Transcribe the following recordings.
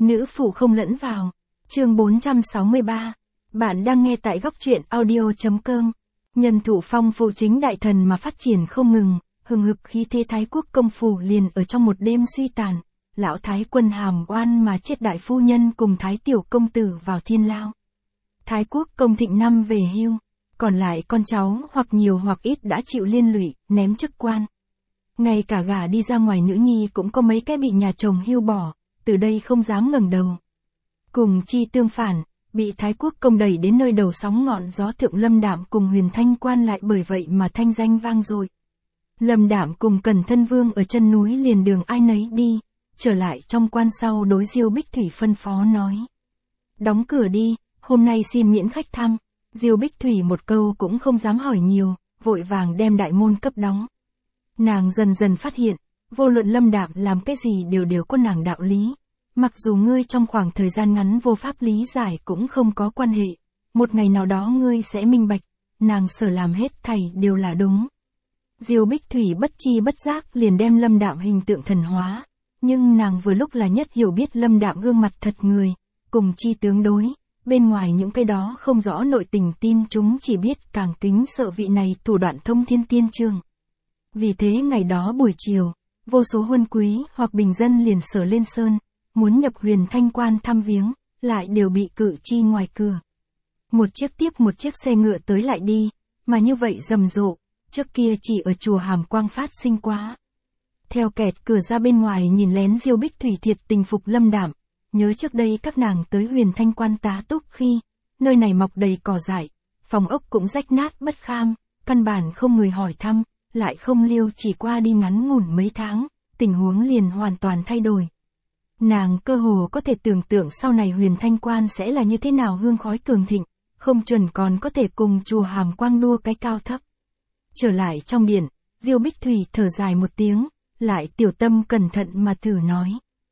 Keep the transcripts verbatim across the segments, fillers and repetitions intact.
Nữ phụ không lẫn vào. Chương bốn trăm sáu mươi ba. Bạn đang nghe tại góc truyện audio chấm com. Nhân thủ phong phụ chính đại thần mà phát triển không ngừng, hừng hực khí thế Thái quốc công phủ liền ở trong một đêm suy tàn. Lão Thái quân hàm oan mà chết đại phu nhân cùng Thái tiểu công tử vào thiên lao. Thái quốc công thịnh năm về hưu, còn lại con cháu hoặc nhiều hoặc ít đã chịu liên lụy, ném chức quan. Ngay cả gả đi ra ngoài nữ nhi cũng có mấy cái bị nhà chồng hưu bỏ, từ đây không dám ngẩng đầu. Cùng chi tương phản, bị Thái quốc công đẩy đến nơi đầu sóng ngọn gió thượng Lâm Đạm cùng Huyền Thanh Quan lại bởi vậy mà thanh danh vang dội. Lâm Đạm cùng Cẩn Thân Vương ở chân núi liền đường ai nấy đi, trở lại trong quan sau đối Diêu Bích Thủy phân phó nói. Đóng cửa đi, hôm nay xin miễn khách thăm. Diêu Bích Thủy một câu cũng không dám hỏi nhiều, vội vàng đem đại môn cấp đóng. Nàng dần dần phát hiện, vô luận Lâm Đạm làm cái gì đều đều có nàng đạo lý. Mặc dù ngươi trong khoảng thời gian ngắn vô pháp lý giải cũng không có quan hệ, một ngày nào đó ngươi sẽ minh bạch, nàng sở làm hết thảy đều là đúng. Diêu Bích Thủy bất chi bất giác liền đem Lâm Đạm hình tượng thần hóa, nhưng nàng vừa lúc là nhất hiểu biết Lâm Đạm gương mặt thật người, cùng chi tướng đối, bên ngoài những cái đó không rõ nội tình tin chúng chỉ biết càng kính sợ vị này thủ đoạn thông thiên tiên trường. Vì thế ngày đó buổi chiều, vô số huân quý hoặc bình dân liền sở lên sơn, muốn nhập Huyền Thanh Quan thăm viếng, lại đều bị cự chi ngoài cửa. Một chiếc tiếp một chiếc xe ngựa tới lại đi, mà như vậy rầm rộ, trước kia chỉ ở chùa Hàm Quang phát sinh quá. Theo kẹt cửa ra bên ngoài nhìn lén Diêu Bích Thủy thiệt tình phục Lâm Đạm, nhớ trước đây các nàng tới Huyền Thanh Quan tá túc khi, nơi này mọc đầy cỏ dại, phòng ốc cũng rách nát bất kham, căn bản không người hỏi thăm, lại không liêu chỉ qua đi ngắn ngủn mấy tháng, tình huống liền hoàn toàn thay đổi. Nàng cơ hồ có thể tưởng tượng sau này Huyền Thanh Quan sẽ là như thế nào hương khói cường thịnh, không chuẩn còn có thể cùng chùa Hàm Quang đua cái cao thấp. Trở lại trong điện, Diêu Bích Thủy thở dài một tiếng, lại tiểu tâm cẩn thận mà thử nói.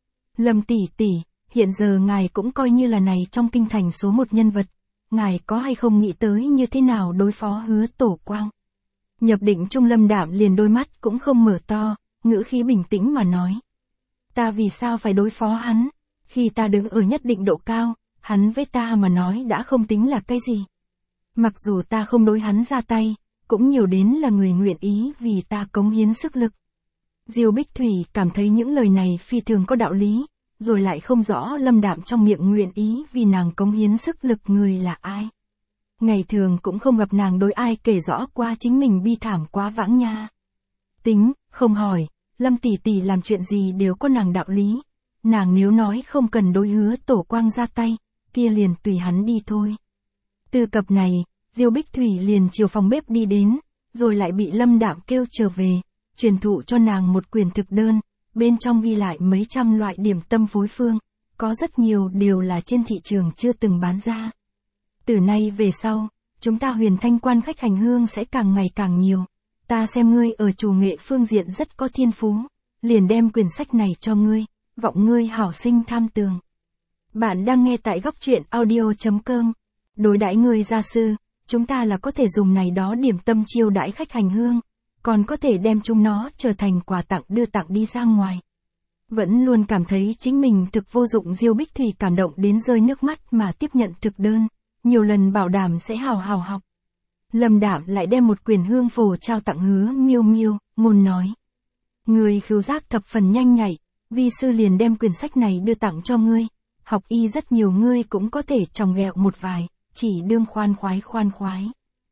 Lâm tỷ tỷ, hiện giờ ngài cũng coi như là này trong kinh thành số một nhân vật, ngài có hay không nghĩ tới như thế nào đối phó Hứa Tổ Quang? Nhập định trung Lâm Đạm liền đôi mắt cũng không mở to, ngữ khí bình tĩnh mà nói. Ta vì sao phải đối phó hắn? Khi ta đứng ở nhất định độ cao, hắn với ta mà nói đã không tính là cái gì. Mặc dù ta không đối hắn ra tay, cũng nhiều đến là người nguyện ý vì ta cống hiến sức lực. Diêu Bích Thủy cảm thấy những lời này phi thường có đạo lý, rồi lại không rõ Lâm Đạm trong miệng nguyện ý vì nàng cống hiến sức lực người là ai. Ngày thường cũng không gặp nàng đối ai kể rõ qua chính mình bi thảm quá vãng nha. Tính, không hỏi, Lâm tỷ tỷ làm chuyện gì đều có nàng đạo lý. Nàng nếu nói không cần đối Hứa Tổ Quang ra tay, kia liền tùy hắn đi thôi. Từ cập này, Diêu Bích Thủy liền chiều phòng bếp đi đến, rồi lại bị Lâm Đạm kêu trở về, truyền thụ cho nàng một quyển thực đơn, bên trong ghi lại mấy trăm loại điểm tâm phối phương, có rất nhiều đều là trên thị trường chưa từng bán ra. Từ nay về sau, chúng ta Huyền Thanh Quan khách hành hương sẽ càng ngày càng nhiều. Ta xem ngươi ở chủ nghệ phương diện rất có thiên phú, liền đem quyển sách này cho ngươi, vọng ngươi hảo sinh tham tường. Bạn đang nghe tại góc truyện audio chấm com. Đối đãi ngươi gia sư, chúng ta là có thể dùng này đó điểm tâm chiêu đãi khách hành hương, còn có thể đem chúng nó trở thành quà tặng đưa tặng đi ra ngoài. Vẫn luôn cảm thấy chính mình thực vô dụng Diêu Bích Thủy cảm động đến rơi nước mắt mà tiếp nhận thực đơn, nhiều lần bảo đảm sẽ hào hào học. Lâm Đạm lại đem một quyển hương phổ trao tặng Hứa Miêu Miêu, ngôn nói. Người khứu giác thập phần nhanh nhạy, vi sư liền đem quyển sách này đưa tặng cho ngươi, học y rất nhiều ngươi cũng có thể tròng ghẹo một vài, chỉ đương khoan khoái khoan khoái.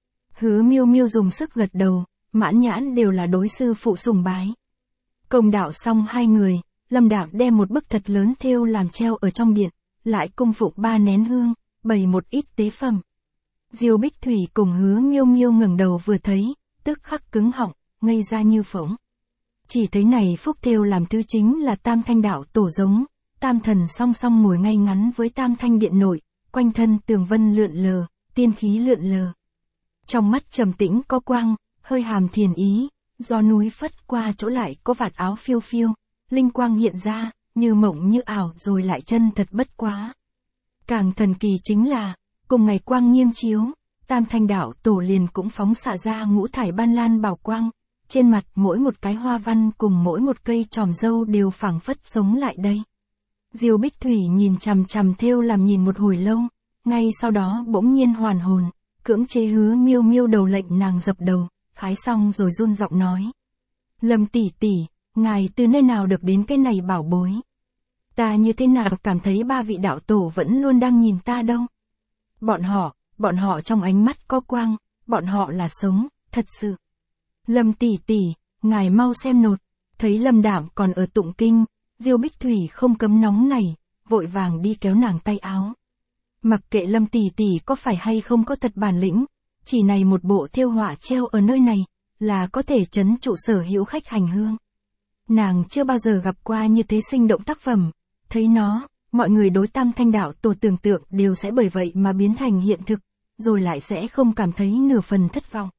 Hứa Miêu Miêu dùng sức gật đầu, mãn nhãn đều là đối sư phụ sùng bái. Công đạo xong hai người, Lâm Đạm đem một bức thật lớn thêu làm treo ở trong điện, lại cung phụng ba nén hương, bày một ít tế phẩm. Diêu Bích Thủy cùng Hứa Miêu Miêu ngẩng đầu vừa thấy, tức khắc cứng họng, ngây ra như phỗng. Chỉ thấy này phúc thêu làm thứ chính là Tam Thanh đạo tổ giống, tam thần song song ngồi ngay ngắn với Tam Thanh điện nội, quanh thân tường vân lượn lờ, tiên khí lượn lờ. Trong mắt trầm tĩnh có quang, hơi hàm thiền ý, do núi phất qua chỗ lại có vạt áo phiêu phiêu, linh quang hiện ra, như mộng như ảo rồi lại chân thật bất quá. Càng thần kỳ chính là, cùng ngày quang nghiêng chiếu, Tam Thanh đạo tổ liền cũng phóng xạ ra ngũ thải ban lan bảo quang, trên mặt mỗi một cái hoa văn cùng mỗi một cây tròm râu đều phảng phất sống lại đây. Diêu Bích Thủy nhìn chằm chằm thêu làm nhìn một hồi lâu, ngay sau đó bỗng nhiên hoàn hồn, cưỡng chế Hứa Miêu Miêu đầu lệnh nàng dập đầu, khái xong rồi run giọng nói. Lâm tỷ tỷ, ngài từ nơi nào được đến cái này bảo bối? Ta như thế nào cảm thấy ba vị đạo tổ vẫn luôn đang nhìn ta đâu? Bọn họ, bọn họ trong ánh mắt có quang, bọn họ là sống, thật sự. Lâm tỷ tỷ, ngài mau xem nột, thấy Lâm Đạm còn ở tụng kinh, Diêu Bích Thủy không cấm nóng này, vội vàng đi kéo nàng tay áo. Mặc kệ Lâm tỷ tỷ có phải hay không có thật bản lĩnh, chỉ này một bộ thêu họa treo ở nơi này, là có thể trấn trụ sở hữu khách hành hương. Nàng chưa bao giờ gặp qua như thế sinh động tác phẩm, thấy nó, mọi người đối Tam Thanh đạo tổ tưởng tượng đều sẽ bởi vậy mà biến thành hiện thực, rồi lại sẽ không cảm thấy nửa phần thất vọng.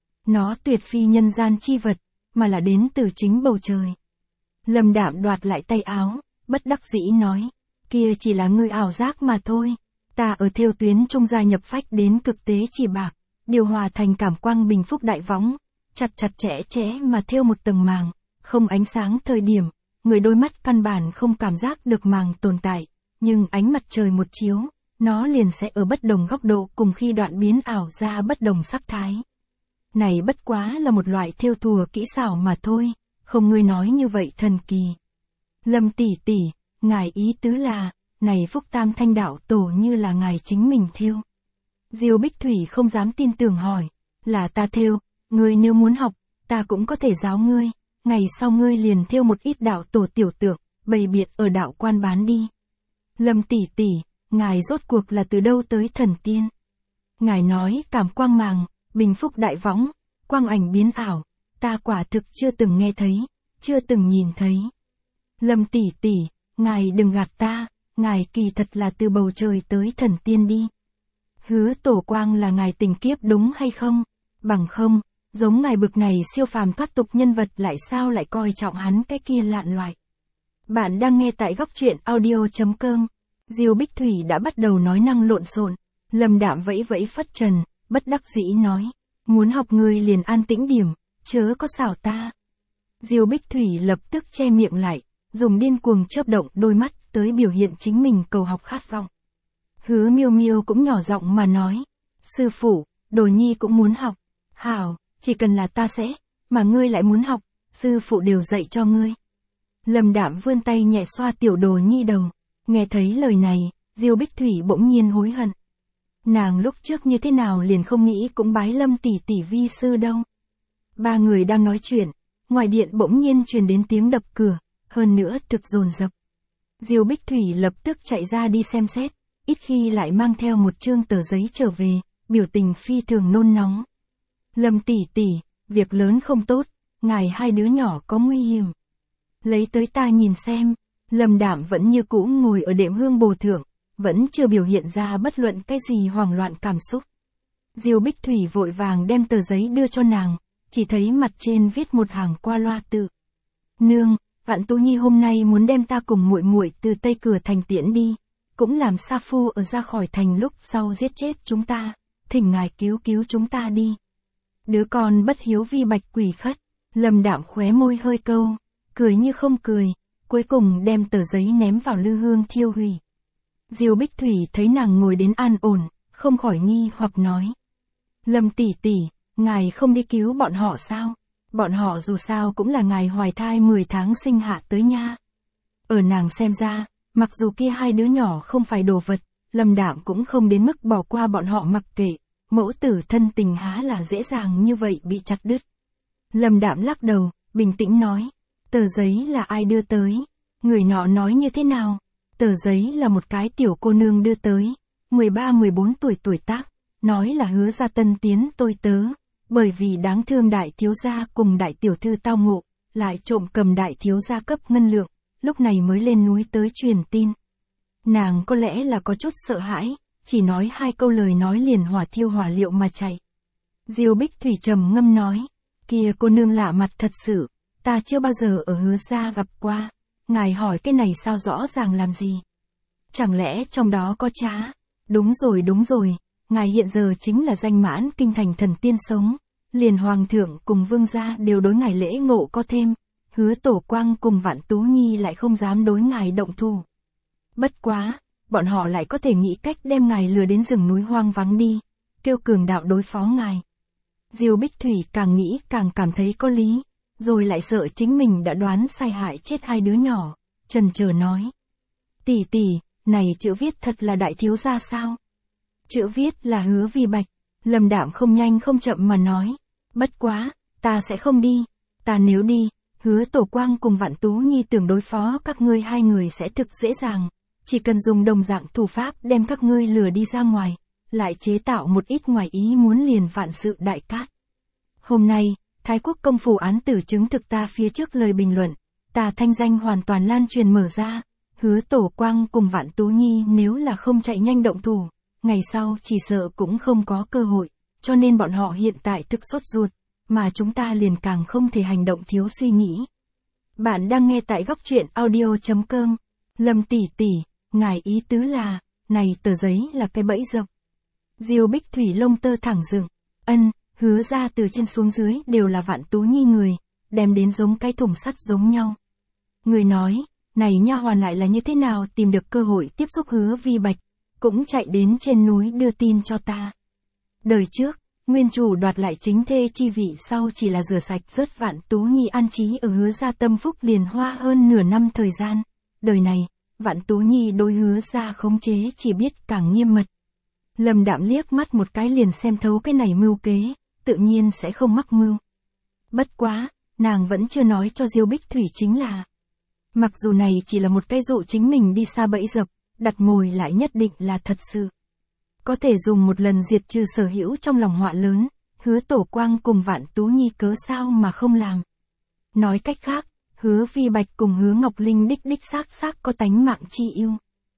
Nó tuyệt phi nhân gian chi vật, mà là đến từ chính bầu trời. Lâm Đạm đoạt lại tay áo, bất đắc dĩ nói, kia chỉ là ngươi ảo giác mà thôi, ta ở thêu tuyến trung gia nhập phách đến cực tế chỉ bạc, điều hòa thành cảm quang bình phúc đại võng, chặt chặt chẽ chẽ mà thêu một tầng màng, không ánh sáng thời điểm, người đôi mắt căn bản không cảm giác được màng tồn tại, nhưng ánh mặt trời một chiếu, nó liền sẽ ở bất đồng góc độ cùng khi đoạn biến ảo ra bất đồng sắc thái. Này bất quá là một loại thêu thùa kỹ xảo mà thôi, không ngươi nói như vậy thần kỳ. Lâm tỷ tỷ, ngài ý tứ là, này phúc Tam Thanh đạo tổ như là ngài chính mình thêu. Diêu Bích Thủy không dám tin tưởng hỏi, là ta thêu, ngươi nếu muốn học, ta cũng có thể giáo ngươi, ngày sau ngươi liền thêu một ít đạo tổ tiểu tượng, bày biện ở đạo quan bán đi. Lâm tỷ tỷ, ngài rốt cuộc là từ đâu tới thần tiên? Ngài nói cảm quang màng, bình phúc đại võng, quang ảnh biến ảo, ta quả thực chưa từng nghe thấy, chưa từng nhìn thấy. Lâm tỷ tỷ, ngài đừng gạt ta, ngài kỳ thật là từ bầu trời tới thần tiên đi. Hứa tổ quang là ngài tình kiếp đúng hay không? Bằng không, giống ngài bực này siêu phàm thoát tục nhân vật lại sao lại coi trọng hắn cái kia lạn loại. Bạn đang nghe tại góc truyện audio.com. Diêu Bích Thủy đã bắt đầu nói năng lộn xộn, Lâm Đạm vẫy vẫy phất trần, bất đắc dĩ nói, muốn học ngươi liền an tĩnh điểm, chớ có xảo ta. Diêu Bích Thủy lập tức che miệng lại, dùng điên cuồng chớp động đôi mắt tới biểu hiện chính mình cầu học khát vọng. Hứa Miêu Miêu cũng nhỏ giọng mà nói, sư phụ, Đồ Nhi cũng muốn học. Hảo, chỉ cần là ta sẽ, mà ngươi lại muốn học, sư phụ đều dạy cho ngươi. Lâm Đạm vươn tay nhẹ xoa tiểu Đồ Nhi đầu, nghe thấy lời này, Diêu Bích Thủy bỗng nhiên hối hận. Nàng lúc trước như thế nào liền không nghĩ cũng bái Lâm tỷ tỷ vi sư đâu. Ba người đang nói chuyện, ngoài điện bỗng nhiên truyền đến tiếng đập cửa, hơn nữa thực dồn dập. Diêu Bích Thủy lập tức chạy ra đi xem xét, ít khi lại mang theo một chương tờ giấy trở về, biểu tình phi thường nôn nóng. Lâm tỷ tỷ, việc lớn không tốt, ngài hai đứa nhỏ có nguy hiểm. Lấy tới ta nhìn xem. Lâm Đạm vẫn như cũ ngồi ở đệm hương bồ thượng, vẫn chưa biểu hiện ra bất luận cái gì hoảng loạn cảm xúc. Diêu Bích Thủy vội vàng đem tờ giấy đưa cho nàng, chỉ thấy mặt trên viết một hàng qua loa tự. Nương, Vạn Tú Nhi hôm nay muốn đem ta cùng muội muội từ Tây Cửa thành tiễn đi, cũng làm Sa Phu ở ra khỏi thành lúc sau giết chết chúng ta, thỉnh ngài cứu cứu chúng ta đi. Đứa con bất hiếu vi bạch quỷ khất, Lâm Đạm khóe môi hơi câu, cười như không cười, cuối cùng đem tờ giấy ném vào lư hương thiêu hủy. Diêu Bích Thủy thấy nàng ngồi đến an ổn, không khỏi nghi hoặc nói. Lâm tỷ tỷ, ngài không đi cứu bọn họ sao? Bọn họ dù sao cũng là ngài hoài thai mười tháng sinh hạ tới nha. Ở nàng xem ra, mặc dù kia hai đứa nhỏ không phải đồ vật, Lâm Đạm cũng không đến mức bỏ qua bọn họ mặc kệ, mẫu tử thân tình há là dễ dàng như vậy bị chặt đứt. Lâm Đạm lắc đầu, bình tĩnh nói, tờ giấy là ai đưa tới? Người nọ nói như thế nào? Tờ giấy là một cái tiểu cô nương đưa tới, mười ba mười bốn tuổi tuổi tác, nói là hứa ra tân tiến tôi tớ, bởi vì đáng thương đại thiếu gia cùng đại tiểu thư tao ngộ, lại trộm cầm đại thiếu gia cấp ngân lượng, lúc này mới lên núi tới truyền tin. Nàng có lẽ là có chút sợ hãi, chỉ nói hai câu lời nói liền hỏa thiêu hỏa liệu mà chạy. Diêu Bích Thủy trầm ngâm nói, kia cô nương lạ mặt thật sự, ta chưa bao giờ ở hứa gia gặp qua, ngài hỏi cái này sao rõ ràng làm gì? Chẳng lẽ trong đó có trá? Đúng rồi đúng rồi, ngài hiện giờ chính là danh mãn kinh thành thần tiên sống, liền hoàng thượng cùng vương gia đều đối ngài lễ ngộ có thêm, hứa tổ quang cùng Vạn Tú Nhi lại không dám đối ngài động thủ. Bất quá, bọn họ lại có thể nghĩ cách đem ngài lừa đến rừng núi hoang vắng đi, kêu cường đạo đối phó ngài. Diêu Bích Thủy càng nghĩ càng cảm thấy có lý, rồi lại sợ chính mình đã đoán sai hại chết hai đứa nhỏ, chần chờ nói. Tỷ tỷ, này chữ viết thật là đại thiếu gia sao? Chữ viết là Hứa Vi Bạch, Lâm Đạm không nhanh không chậm mà nói. Bất quá, ta sẽ không đi, ta nếu đi, Hứa Tổ Quang cùng Vạn Tú Nhi tưởng đối phó các ngươi hai người sẽ thực dễ dàng, chỉ cần dùng đồng dạng thủ pháp đem các ngươi lừa đi ra ngoài, lại chế tạo một ít ngoài ý muốn liền vạn sự đại cát. Hôm nay, Thái Quốc công phủ án tử chứng thực ta phía trước lời bình luận, ta thanh danh hoàn toàn lan truyền mở ra, Hứa Tổ Quang cùng Vạn Tú Nhi nếu là không chạy nhanh động thủ, ngày sau chỉ sợ cũng không có cơ hội, cho nên bọn họ hiện tại thực sốt ruột, mà chúng ta liền càng không thể hành động thiếu suy nghĩ. Bạn đang nghe tại góc truyện audio chấm com. Lâm tỷ tỷ, ngài ý tứ là, này tờ giấy là cái bẫy dập. Diêu Bích Thủy lông tơ thẳng dựng, ân, Hứa ra từ trên xuống dưới đều là Vạn Tú Nhi người, đem đến giống cái thùng sắt giống nhau. Người nói, này nha hoàn lại là như thế nào tìm được cơ hội tiếp xúc Hứa Vi Bạch, cũng chạy đến trên núi đưa tin cho ta. Đời trước, nguyên chủ đoạt lại chính thê chi vị sau chỉ là rửa sạch rớt Vạn Tú Nhi an trí ở Hứa gia tâm phúc liền hoa hơn nửa năm thời gian. Đời này, Vạn Tú Nhi đối Hứa gia khống chế chỉ biết càng nghiêm mật. Lâm Đạm liếc mắt một cái liền xem thấu cái này mưu kế, tự nhiên sẽ không mắc mưu. Bất quá, nàng vẫn chưa nói cho Diêu Bích Thủy chính là. Mặc dù này chỉ là một cái dụ chính mình đi xa bẫy dập, đặt mồi lại nhất định là thật sự. Có thể dùng một lần diệt trừ sở hữu trong lòng họa lớn, Hứa Tổ Quang cùng Vạn Tú Nhi cớ sao mà không làm. Nói cách khác, Hứa Vi Bạch cùng Hứa Ngọc Linh đích đích xác xác có tánh mạng chi yêu.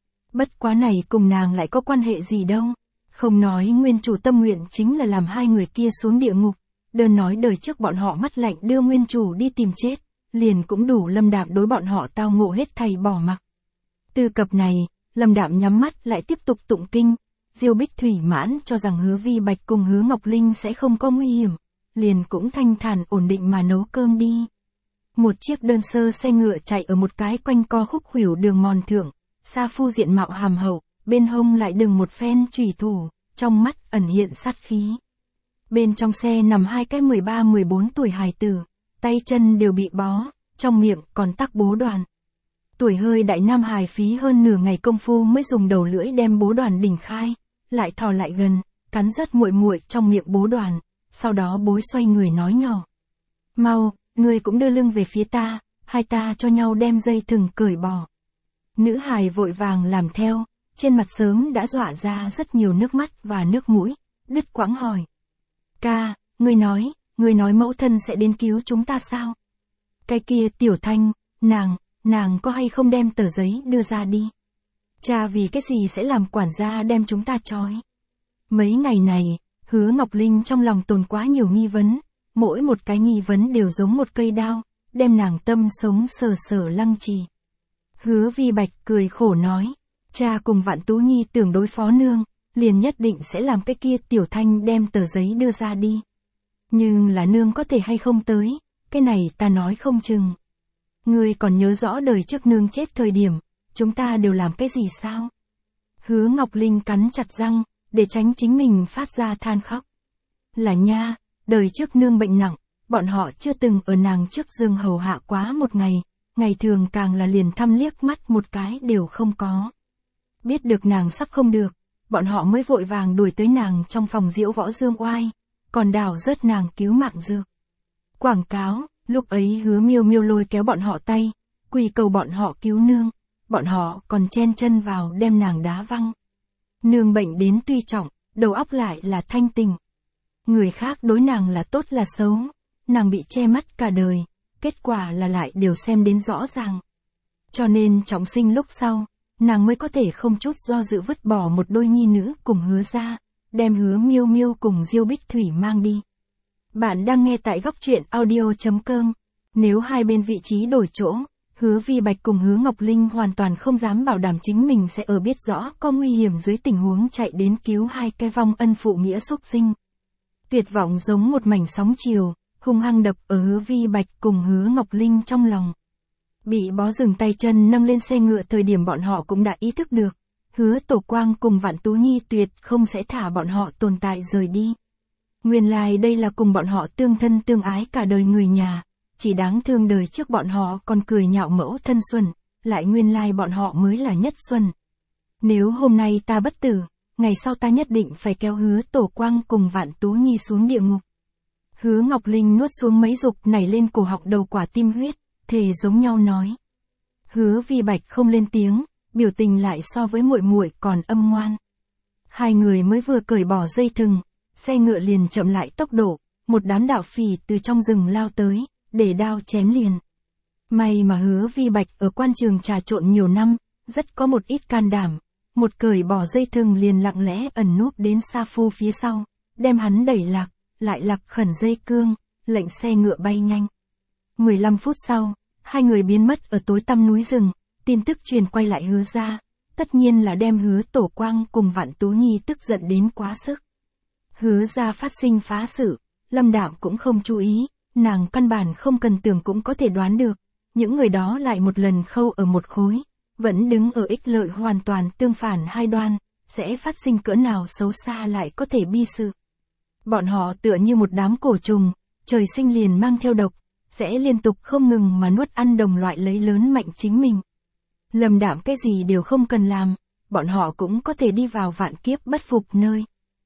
Bất quá này cùng nàng lại có quan hệ gì đâu. Không nói nguyên chủ tâm nguyện chính là làm hai người kia xuống địa ngục, đơn nói đời trước bọn họ mắt lạnh đưa nguyên chủ đi tìm chết, liền cũng đủ Lâm Đạm đối bọn họ tao ngộ hết thầy bỏ mặc. Từ cập này, Lâm Đạm nhắm mắt lại tiếp tục tụng kinh, Diêu Bích Thủy mãn cho rằng Hứa Vi Bạch cùng Hứa Ngọc Linh sẽ không có nguy hiểm, liền cũng thanh thản ổn định mà nấu cơm đi. Một chiếc đơn sơ xe ngựa chạy ở một cái quanh co khúc khuỷu đường mòn thượng, sa phu diện mạo hàm hậu, bên hông lại đừng một phen chùy thủ, trong mắt ẩn hiện sát khí. Bên trong xe nằm hai cái mười ba mười bốn tuổi hài tử, tay chân đều bị bó, trong miệng còn tắc bố đoàn. Tuổi hơi đại nam hài phí hơn nửa ngày công phu mới dùng đầu lưỡi đem bố đoàn đỉnh khai, lại thò lại gần, cắn rớt muội muội trong miệng bố đoàn, sau đó bối xoay người nói nhỏ. Mau, ngươi cũng đưa lưng về phía ta, hai ta cho nhau đem dây thừng cởi bỏ. Nữ hài vội vàng làm theo, trên mặt sớm đã dọa ra rất nhiều nước mắt và nước mũi, đứt quãng hỏi. Ca, ngươi nói, ngươi nói mẫu thân sẽ đến cứu chúng ta sao? Cái kia Tiểu Thanh, nàng, nàng có hay không đem tờ giấy đưa ra đi? Cha vì cái gì sẽ làm quản gia đem chúng ta trói? Mấy ngày này, Hứa Ngọc Linh trong lòng tồn quá nhiều nghi vấn, mỗi một cái nghi vấn đều giống một cây đao, đem nàng tâm sống sờ sờ lăng trì. Hứa Vi Bạch cười khổ nói, cha cùng Vạn Tú Nhi tưởng đối phó nương, liền nhất định sẽ làm cái kia Tiểu Thanh đem tờ giấy đưa ra đi. Nhưng là nương có thể hay không tới, cái này ta nói không chừng. Ngươi còn nhớ rõ đời trước nương chết thời điểm, chúng ta đều làm cái gì sao? Hứa Ngọc Linh cắn chặt răng, để tránh chính mình phát ra than khóc. Là nha, đời trước nương bệnh nặng, bọn họ chưa từng ở nàng trước giường hầu hạ quá một ngày, ngày thường càng là liền thăm liếc mắt một cái đều không có. Biết được nàng sắp không được, bọn họ mới vội vàng đuổi tới nàng trong phòng diễu võ dương oai, còn đào rớt nàng cứu mạng dược. Quảng cáo, lúc ấy Hứa Miêu Miêu lôi kéo bọn họ tay, quỳ cầu bọn họ cứu nương, bọn họ còn chen chân vào đem nàng đá văng. Nương bệnh đến tuy trọng, đầu óc lại là thanh tình. Người khác đối nàng là tốt là xấu, nàng bị che mắt cả đời, kết quả là lại đều xem đến rõ ràng. Cho nên trọng sinh lúc sau, nàng mới có thể không chút do dự vứt bỏ một đôi nhi nữ cùng Hứa ra, đem Hứa Miêu Miêu cùng Diêu Bích Thủy mang đi. Bạn đang nghe tại góc truyện audio chấm com. Nếu hai bên vị trí đổi chỗ, Hứa Vi Bạch cùng Hứa Ngọc Linh hoàn toàn không dám bảo đảm chính mình sẽ ở biết rõ có nguy hiểm dưới tình huống chạy đến cứu hai cái vong ân phụ nghĩa súc sinh. Tuyệt vọng giống một mảnh sóng chiều, hung hăng đập ở Hứa Vi Bạch cùng Hứa Ngọc Linh trong lòng. Bị bó dừng tay chân nâng lên xe ngựa thời điểm bọn họ cũng đã ý thức được. Hứa Tổ Quang cùng Vạn Tú Nhi tuyệt không sẽ thả bọn họ tồn tại rời đi. Nguyên lai đây là cùng bọn họ tương thân tương ái cả đời người nhà. Chỉ đáng thương đời trước bọn họ còn cười nhạo mẫu thân Xuân, lại nguyên lai bọn họ mới là nhất Xuân. Nếu hôm nay ta bất tử, ngày sau ta nhất định phải kéo Hứa Tổ Quang cùng Vạn Tú Nhi xuống địa ngục. Hứa Ngọc Linh nuốt xuống mấy dục nảy lên cổ họng đầu quả tim huyết, thề giống nhau nói. Hứa Vi Bạch không lên tiếng, biểu tình lại so với muội muội còn âm ngoan. Hai người mới vừa cởi bỏ dây thừng, xe ngựa liền chậm lại tốc độ, một đám đạo phỉ từ trong rừng lao tới, để đao chém liền. May mà Hứa Vi Bạch ở quan trường trà trộn nhiều năm, rất có một ít can đảm, một cởi bỏ dây thừng liền lặng lẽ ẩn núp đến Sa Phu phía sau, đem hắn đẩy lạc, lại lạc khẩn dây cương, lệnh xe ngựa bay nhanh. mười lăm phút sau, hai người biến mất ở tối tăm núi rừng, tin tức truyền quay lại Hứa gia, tất nhiên là đem Hứa Tổ Quang cùng Vạn Tú Nhi tức giận đến quá sức. Hứa gia phát sinh phá sự, Lâm Đạm cũng không chú ý, nàng căn bản không cần tưởng cũng có thể đoán được, những người đó lại một lần khâu ở một khối, vẫn đứng ở ích lợi hoàn toàn tương phản hai đoan, sẽ phát sinh cỡ nào xấu xa lại có thể bi sự. Bọn họ tựa như một đám cổ trùng, trời sinh liền mang theo độc, sẽ liên tục không ngừng mà nuốt ăn đồng loại lấy lớn mạnh chính mình. Lâm Đạm cái gì đều không cần làm, bọn họ cũng có thể đi vào vạn kiếp bất phục nơi.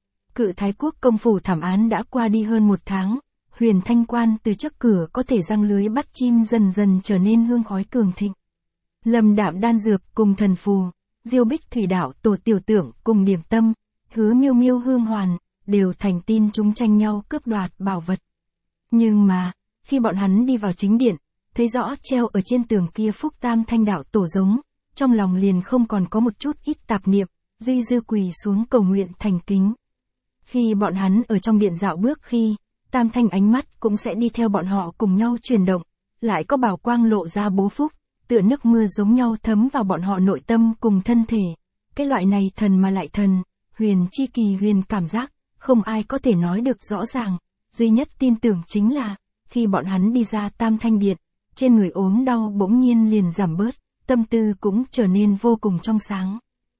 Cự Thái Quốc công phủ thảm án đã qua đi hơn một tháng, Huyền Thanh Quan từ trước cửa có thể răng lưới bắt chim dần dần trở nên hương khói cường thịnh. Lâm Đạm đan dược cùng thần phù, Diêu Bích Thủy Đạo tổ tiểu tưởng cùng điểm tâm, Hứa Miêu Miêu hương hoàn, đều thành tin chúng tranh nhau cướp đoạt bảo vật. Nhưng mà, khi bọn hắn đi vào chính điện, thấy rõ treo ở trên tường kia Phúc Tam Thanh Đạo tổ giống, trong lòng liền không còn có một chút ít tạp niệm, duy dư quỳ xuống cầu nguyện thành kính. Khi bọn hắn ở trong điện dạo bước khi, Tam Thanh ánh mắt cũng sẽ đi theo bọn họ cùng nhau chuyển động, lại có bảo quang lộ ra bố phúc, tựa nước mưa giống nhau thấm vào bọn họ nội tâm cùng thân thể. Cái loại này thần mà lại thần, huyền chi kỳ huyền cảm giác, không ai có thể nói được rõ ràng, duy nhất tin tưởng chính là, khi bọn hắn đi ra Tam Thanh Điện, trên người ốm đau bỗng nhiên liền giảm bớt, tâm tư cũng trở nên vô cùng trong sáng.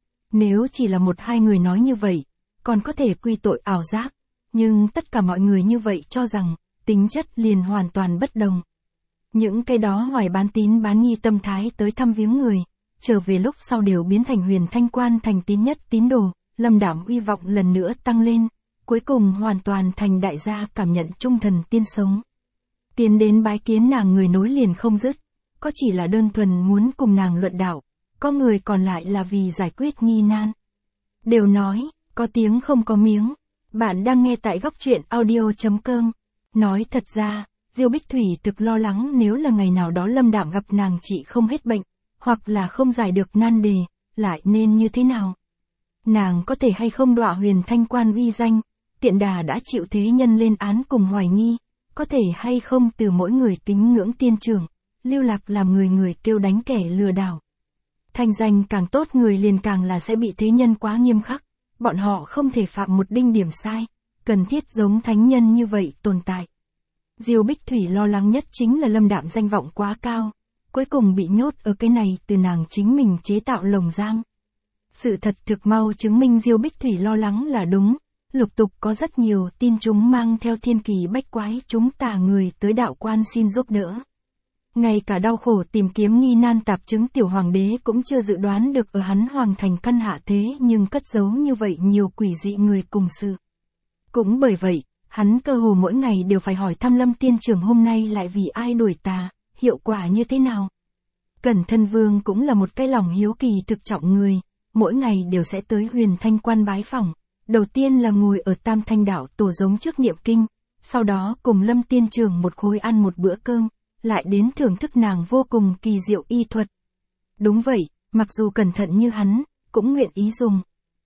Nếu chỉ là một hai người nói như vậy, còn có thể quy tội ảo giác, nhưng tất cả mọi người như vậy cho rằng, tính chất liền hoàn toàn bất đồng. Những cái đó hoài bán tín bán nghi tâm thái tới thăm viếng người, trở về lúc sau đều biến thành Huyền Thanh Quan thành tín nhất tín đồ, Lâm Đạm uy vọng lần nữa tăng lên, cuối cùng hoàn toàn thành đại gia cảm nhận trung thần tiên sống. Tiến đến bái kiến nàng người nối liền không dứt, có chỉ là đơn thuần muốn cùng nàng luận đạo, có người còn lại là vì giải quyết nghi nan. Đều nói, có tiếng không có miếng. Bạn đang nghe tại góc truyện audio chấm com. Nói thật ra, Diêu Bích Thủy thực lo lắng nếu là ngày nào đó Lâm Đạm gặp nàng trị không hết bệnh, hoặc là không giải được nan đề, lại nên như thế nào? Nàng có thể hay không đọa Huyền Thanh Quan uy danh, tiện đà đã chịu thế nhân lên án cùng hoài nghi, có thể hay không từ mỗi người kính ngưỡng tiên trưởng, lưu lạc làm người người kêu đánh kẻ lừa đảo. Thanh danh càng tốt người liền càng là sẽ bị thế nhân quá nghiêm khắc, bọn họ không thể phạm một đinh điểm sai, cần thiết giống thánh nhân như vậy tồn tại. Diêu Bích Thủy lo lắng nhất chính là Lâm Đạm danh vọng quá cao, cuối cùng bị nhốt ở cái này từ nàng chính mình chế tạo lồng giam. Sự thật thực mau chứng minh Diêu Bích Thủy lo lắng là đúng, lục tục có rất nhiều tin chúng mang theo thiên kỳ bách quái chúng tà người tới đạo quan xin giúp đỡ. Ngay cả đau khổ tìm kiếm nghi nan tạp chứng tiểu hoàng đế cũng chưa dự đoán được ở hắn hoàng thành căn hạ thế nhưng cất giấu như vậy nhiều quỷ dị người cùng sự. Cũng bởi vậy, hắn cơ hồ mỗi ngày đều phải hỏi thăm Lâm tiên trưởng hôm nay lại vì ai đuổi tà, hiệu quả như thế nào. Cẩn Thân Vương cũng là một cái lòng hiếu kỳ thực trọng người, mỗi ngày đều sẽ tới Huyền Thanh Quan bái phỏng, đầu tiên là ngồi ở Tam Thanh Đạo tổ giống trước niệm kinh, sau đó cùng Lâm tiên trưởng một khối ăn một bữa cơm, lại đến thưởng thức nàng vô cùng kỳ diệu y thuật. Đúng vậy, mặc dù cẩn thận như hắn, cũng nguyện ý dùng.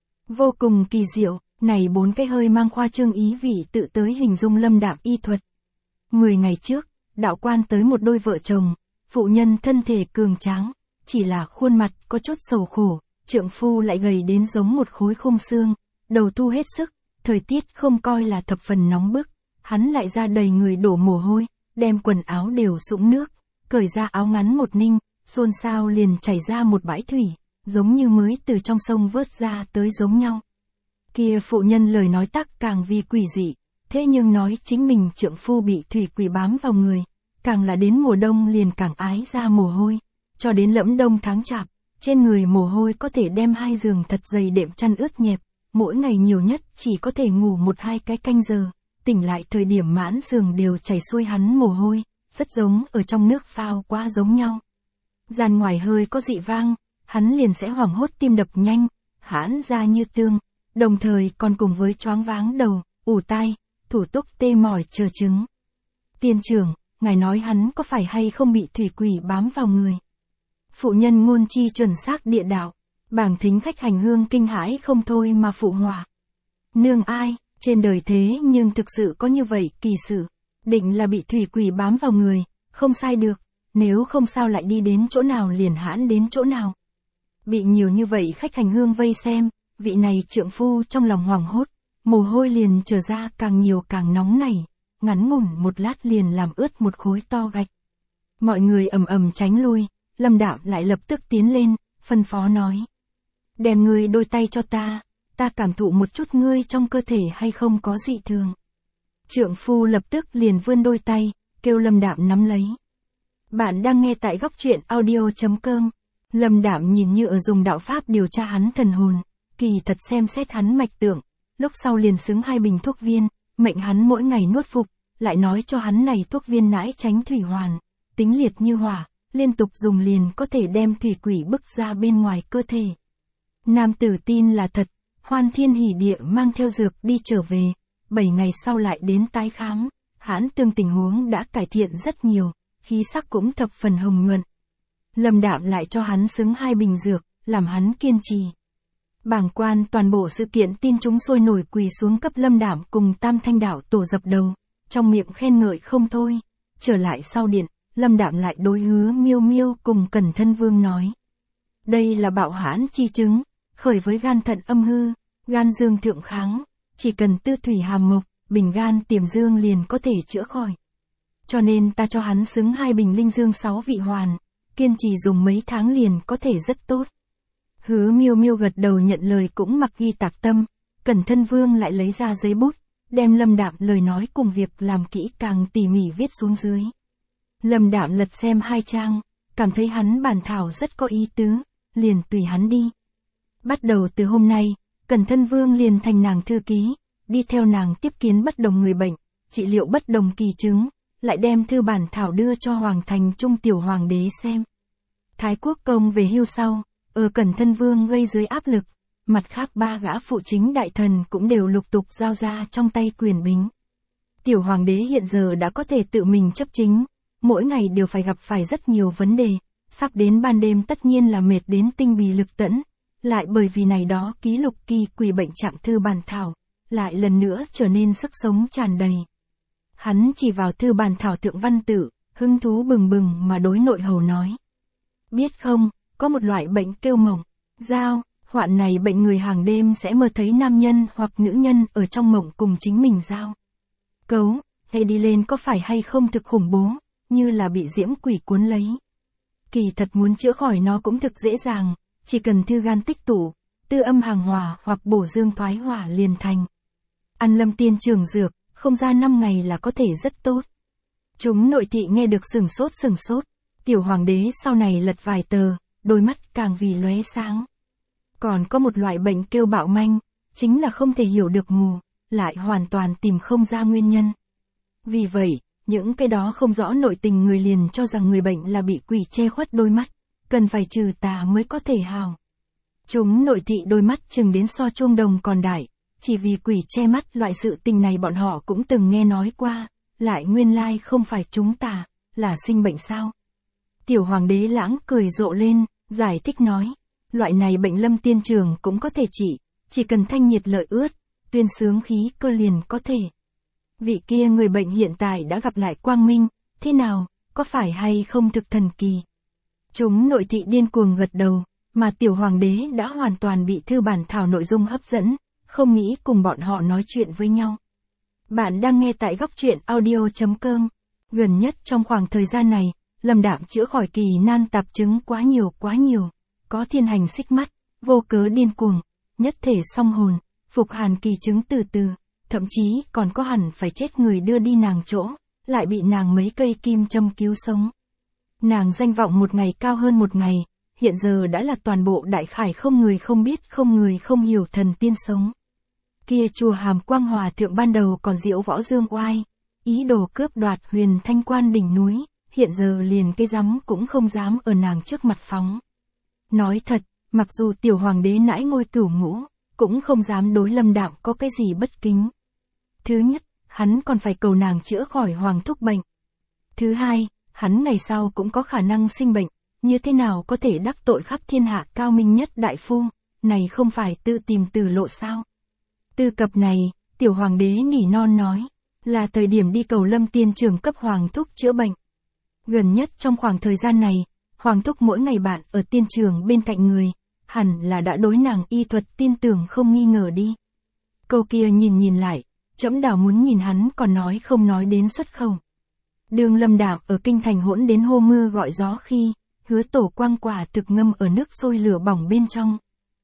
Vô cùng kỳ diệu, này bốn cái hơi mang khoa trương ý vị tự tới hình dung Lâm Đạm y thuật. Mười ngày trước, đạo quan tới một đôi vợ chồng, phụ nhân thân thể cường tráng, chỉ là khuôn mặt có chút sầu khổ, trượng phu lại gầy đến giống một khối khung xương, đầu thu hết sức, thời tiết không coi là thập phần nóng bức, hắn lại ra đầy người đổ mồ hôi, đem quần áo đều sũng nước, cởi ra áo ngắn một ninh, xôn xao liền chảy ra một bãi thủy, giống như mới từ trong sông vớt ra tới giống nhau. Kia phụ nhân lời nói tắc càng vì quỷ dị, thế nhưng nói chính mình trượng phu bị thủy quỷ bám vào người, càng là đến mùa đông liền càng ái ra mồ hôi, cho đến lẫm đông tháng chạp, trên người mồ hôi có thể đem hai giường thật dày đệm chăn ướt nhẹp, mỗi ngày nhiều nhất chỉ có thể ngủ một hai cái canh giờ, tỉnh lại thời điểm mãn giường đều chảy xuôi hắn mồ hôi, rất giống ở trong nước phao quá giống nhau. Gian ngoài hơi có dị vang, hắn liền sẽ hoảng hốt tim đập nhanh, hãn ra như tương, đồng thời còn cùng với choáng váng đầu, ù tai, thủ túc tê mỏi chờ chứng. Tiên trưởng, ngài nói hắn có phải hay không bị thủy quỷ bám vào người? Phụ nhân ngôn chi chuẩn xác địa đạo, bảng thính khách hành hương kinh hãi không thôi mà phụ họa. Nương ai, trên đời thế nhưng thực sự có như vậy kỳ sự, định là bị thủy quỷ bám vào người, không sai được, nếu không sao lại đi đến chỗ nào liền hãn đến chỗ nào. Bị nhiều như vậy khách hành hương vây xem, vị này trượng phu trong lòng hoảng hốt, mồ hôi liền trở ra càng nhiều càng nóng nảy, ngắn ngủn một lát liền làm ướt một khối to gạch. Mọi người ầm ầm tránh lui, Lâm Đạm lại lập tức tiến lên, phân phó nói. Đem ngươi đôi tay cho ta, ta cảm thụ một chút ngươi trong cơ thể hay không có dị thường. Trượng phu lập tức liền vươn đôi tay, kêu Lâm Đạm nắm lấy. Bạn đang nghe tại góc truyện audio chấm com. Lâm Đạm nhìn như ở dùng đạo pháp điều tra hắn thần hồn, kỳ thật xem xét hắn mạch tượng, lúc sau liền xứng hai bình thuốc viên, mệnh hắn mỗi ngày nuốt phục, lại nói cho hắn này thuốc viên nãi tránh thủy hoàn, tính liệt như hỏa, liên tục dùng liền có thể đem thủy quỷ bức ra bên ngoài cơ thể. Nam tử tin là thật, hoan thiên hỉ địa mang theo dược đi trở về, bảy ngày sau lại đến tái khám, hắn tương tình huống đã cải thiện rất nhiều, khí sắc cũng thập phần hồng nhuận. Lâm Đạm lại cho hắn xứng hai bình dược, làm hắn kiên trì. Bảng quan toàn bộ sự kiện tin chúng sôi nổi quỳ xuống cấp Lâm Đạm cùng Tam Thanh Đạo tổ dập đầu, trong miệng khen ngợi không thôi. Trở lại sau điện, Lâm Đạm lại đối Hứa Miêu Miêu cùng Cẩn Thân Vương nói. Đây là bạo hãn chi chứng, khởi với gan thận âm hư, gan dương thượng kháng, chỉ cần tư thủy hàm mộc, bình gan tiềm dương liền có thể chữa khỏi. Cho nên ta cho hắn xứng hai bình linh dương sáu vị hoàn, kiên trì dùng mấy tháng liền có thể rất tốt. Hứa Miêu Miêu gật đầu nhận lời cũng mặc ghi tạc tâm, Cẩn Thân Vương lại lấy ra giấy bút, đem Lâm Đạm lời nói cùng việc làm kỹ càng tỉ mỉ viết xuống dưới. Lâm Đạm lật xem hai trang, cảm thấy hắn bản thảo rất có ý tứ, liền tùy hắn đi. Bắt đầu từ hôm nay, Cẩn Thân Vương liền thành nàng thư ký, đi theo nàng tiếp kiến bất đồng người bệnh, trị liệu bất đồng kỳ chứng, lại đem thư bản thảo đưa cho Hoàng Thành Trung tiểu hoàng đế xem. Thái Quốc Công về hưu sau, ở Cẩn Thân Vương gây dưới áp lực, mặt khác ba gã phụ chính đại thần cũng đều lục tục giao ra trong tay quyền bính. Tiểu hoàng đế hiện giờ đã có thể tự mình chấp chính, mỗi ngày đều phải gặp phải rất nhiều vấn đề, sắp đến ban đêm tất nhiên là mệt đến tinh bì lực tẫn, lại bởi vì này đó ký lục kỳ quỷ bệnh trạng thư bản thảo, lại lần nữa trở nên sức sống tràn đầy. Hắn chỉ vào thư bản thảo thượng văn tự, hứng thú bừng bừng mà đối nội hầu nói. Biết không, có một loại bệnh kêu mộng, giao, hoạn này bệnh người hàng đêm sẽ mơ thấy nam nhân hoặc nữ nhân ở trong mộng cùng chính mình giao. Cấu, hay đi lên có phải hay không thực khủng bố, như là bị diễm quỷ cuốn lấy. Kỳ thật muốn chữa khỏi nó cũng thực dễ dàng, chỉ cần thư gan tích tụ, tư âm hàng hòa hoặc bổ dương thoái hỏa liền thành. Ăn Lâm tiên trường dược, không ra năm ngày là có thể rất tốt. Chúng nội thị nghe được sừng sốt sừng sốt, tiểu hoàng đế sau này lật vài tờ, đôi mắt càng vì lóe sáng. Còn có một loại bệnh kêu bạo manh, chính là không thể hiểu được mù, lại hoàn toàn tìm không ra nguyên nhân. Vì vậy, những cái đó không rõ nội tình người liền cho rằng người bệnh là bị quỷ che khuất đôi mắt, cần phải trừ tà mới có thể hào. Chúng nội thị đôi mắt chừng đến so chuông đồng còn đại, chỉ vì quỷ che mắt loại sự tình này bọn họ cũng từng nghe nói qua, lại nguyên lai không phải chúng tà, là sinh bệnh sao. Tiểu hoàng đế lãng cười rộ lên, giải thích nói, loại này bệnh Lâm tiên trường cũng có thể trị, chỉ cần thanh nhiệt lợi ướt, tuyên sướng khí cơ liền có thể. Vị kia người bệnh hiện tại đã gặp lại quang minh, thế nào, có phải hay không thực thần kỳ? Chúng nội thị điên cuồng gật đầu, mà tiểu hoàng đế đã hoàn toàn bị thư bản thảo nội dung hấp dẫn, không nghĩ cùng bọn họ nói chuyện với nhau. Bạn đang nghe tại góc truyện audio chấm com. Gần nhất trong khoảng thời gian này, Lâm Đạm chữa khỏi kỳ nan tạp chứng quá nhiều quá nhiều, có thiên hành xích mắt, vô cớ điên cuồng, nhất thể song hồn, phục hàn kỳ chứng từ từ, thậm chí còn có hẳn phải chết người đưa đi nàng chỗ, lại bị nàng mấy cây kim châm cứu sống. Nàng danh vọng một ngày cao hơn một ngày, hiện giờ đã là toàn bộ đại khải không người không biết không người không hiểu thần tiên sống. Kia chùa Hàm Quang Hòa thượng ban đầu còn diễu võ dương oai, ý đồ cướp đoạt Huyền Thanh Quan đỉnh núi, hiện giờ liền cái rắm cũng không dám ở nàng trước mặt phóng. Nói thật, mặc dù tiểu hoàng đế nãi ngôi cửu ngũ, cũng không dám đối Lâm Đạm có cái gì bất kính. Thứ nhất, hắn còn phải cầu nàng chữa khỏi hoàng thúc bệnh. Thứ hai, hắn ngày sau cũng có khả năng sinh bệnh, như thế nào có thể đắc tội khắp thiên hạ cao minh nhất đại phu, này không phải tự tìm tử lộ sao. Từ cập này, tiểu hoàng đế nỉ non nói, là thời điểm đi cầu Lâm tiên trưởng cấp hoàng thúc chữa bệnh. Gần nhất trong khoảng thời gian này, hoàng thúc mỗi ngày bạn ở tiên trường bên cạnh người, hẳn là đã đối nàng y thuật tin tưởng không nghi ngờ đi. Câu kia nhìn nhìn lại, trẫm đảo muốn nhìn hắn còn nói không nói đến xuất khẩu. Đường Lâm Đạm ở kinh thành hỗn đến hô mưa gọi gió khi, Hứa Tổ Quang quả thực ngâm ở nước sôi lửa bỏng bên trong.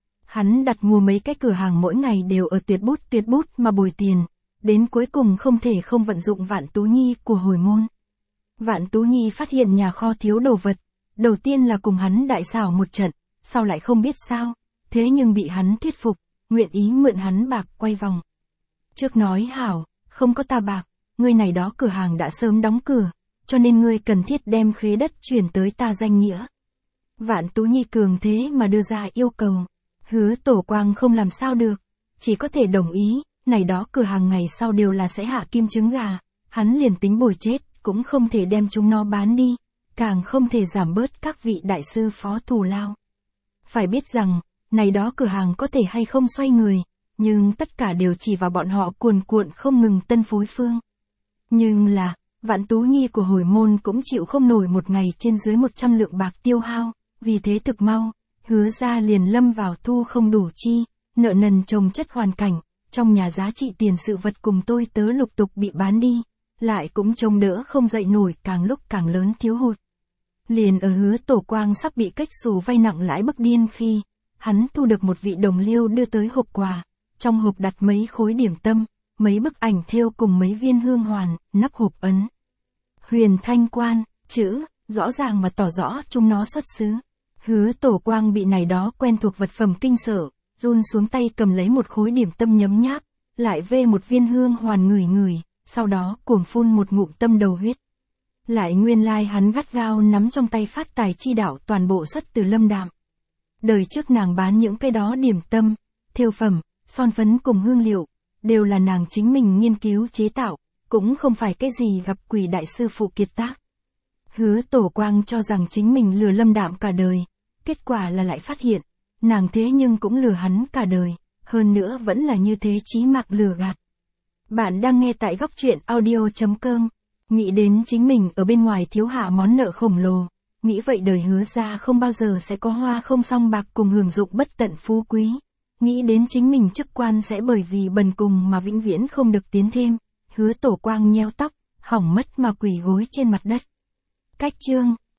Hắn đặt mua mấy cái cửa hàng mỗi ngày đều ở tuyệt bút tuyệt bút mà bồi tiền, đến cuối cùng không thể không vận dụng Vạn Tú Nhi của hồi môn. Vạn Tú Nhi phát hiện nhà kho thiếu đồ vật, đầu tiên là cùng hắn đại xảo một trận, sau lại không biết sao, thế nhưng bị hắn thuyết phục, nguyện ý mượn hắn bạc quay vòng. Trước nói hảo, không có ta bạc, ngươi này đó cửa hàng đã sớm đóng cửa, cho nên ngươi cần thiết đem khế đất chuyển tới ta danh nghĩa. Vạn Tú Nhi cường thế mà đưa ra yêu cầu, Hứa Tổ Quang không làm sao được, chỉ có thể đồng ý, này đó cửa hàng ngày sau đều là sẽ hạ kim trứng gà, hắn liền tính bồi chết, cũng không thể đem chúng nó bán đi, càng không thể giảm bớt các vị đại sư phó thù lao. Phải biết rằng, này đó cửa hàng có thể hay không xoay người, nhưng tất cả đều chỉ vào bọn họ cuồn cuộn không ngừng tân phối phương. Nhưng là, Vạn Tú Nhi của hồi môn cũng chịu không nổi một ngày trên dưới một trăm lượng bạc tiêu hao, vì thế thực mau, Hứa ra liền lâm vào thu không đủ chi, nợ nần chồng chất hoàn cảnh, trong nhà giá trị tiền sự vật cùng tôi tớ lục tục bị bán đi, lại cũng trông đỡ không dậy nổi càng lúc càng lớn thiếu hụt. Liền ở Hứa Tổ Quang sắp bị cách xù vay nặng lãi bức điên khi, hắn thu được một vị đồng liêu đưa tới hộp quà, trong hộp đặt mấy khối điểm tâm, mấy bức ảnh thêu cùng mấy viên hương hoàn, nắp hộp ấn Huyền Thanh Quan, chữ, rõ ràng mà tỏ rõ chúng nó xuất xứ. Hứa Tổ Quang bị này đó quen thuộc vật phẩm kinh sợ, run xuống tay cầm lấy một khối điểm tâm nhấm nháp, lại vê một viên hương hoàn ngửi ngửi, sau đó cuồng phun một ngụm tâm đầu huyết. Lại nguyên lai hắn gắt gao nắm trong tay phát tài chi đạo toàn bộ xuất từ Lâm Đạm. Đời trước nàng bán những cái đó điểm tâm, thêu phẩm, son phấn cùng hương liệu, đều là nàng chính mình nghiên cứu chế tạo, cũng không phải cái gì gặp quỷ đại sư phụ kiệt tác. Hứa Tổ Quang cho rằng chính mình lừa Lâm Đạm cả đời, kết quả là lại phát hiện, nàng thế nhưng cũng lừa hắn cả đời, hơn nữa vẫn là như thế chí mạng lừa gạt. Bạn đang nghe tại góc truyện audio chấm com, nghĩ đến chính mình ở bên ngoài thiếu hạ món nợ khổng lồ, nghĩ vậy đời Hứa ra không bao giờ sẽ có hoa không xong bạc cùng hưởng dụng bất tận phú quý, nghĩ đến chính mình chức quan sẽ bởi vì bần cùng mà vĩnh viễn không được tiến thêm, Hứa Tổ Quang nheo tóc, hỏng mất mà quỳ gối trên mặt đất. Cách chương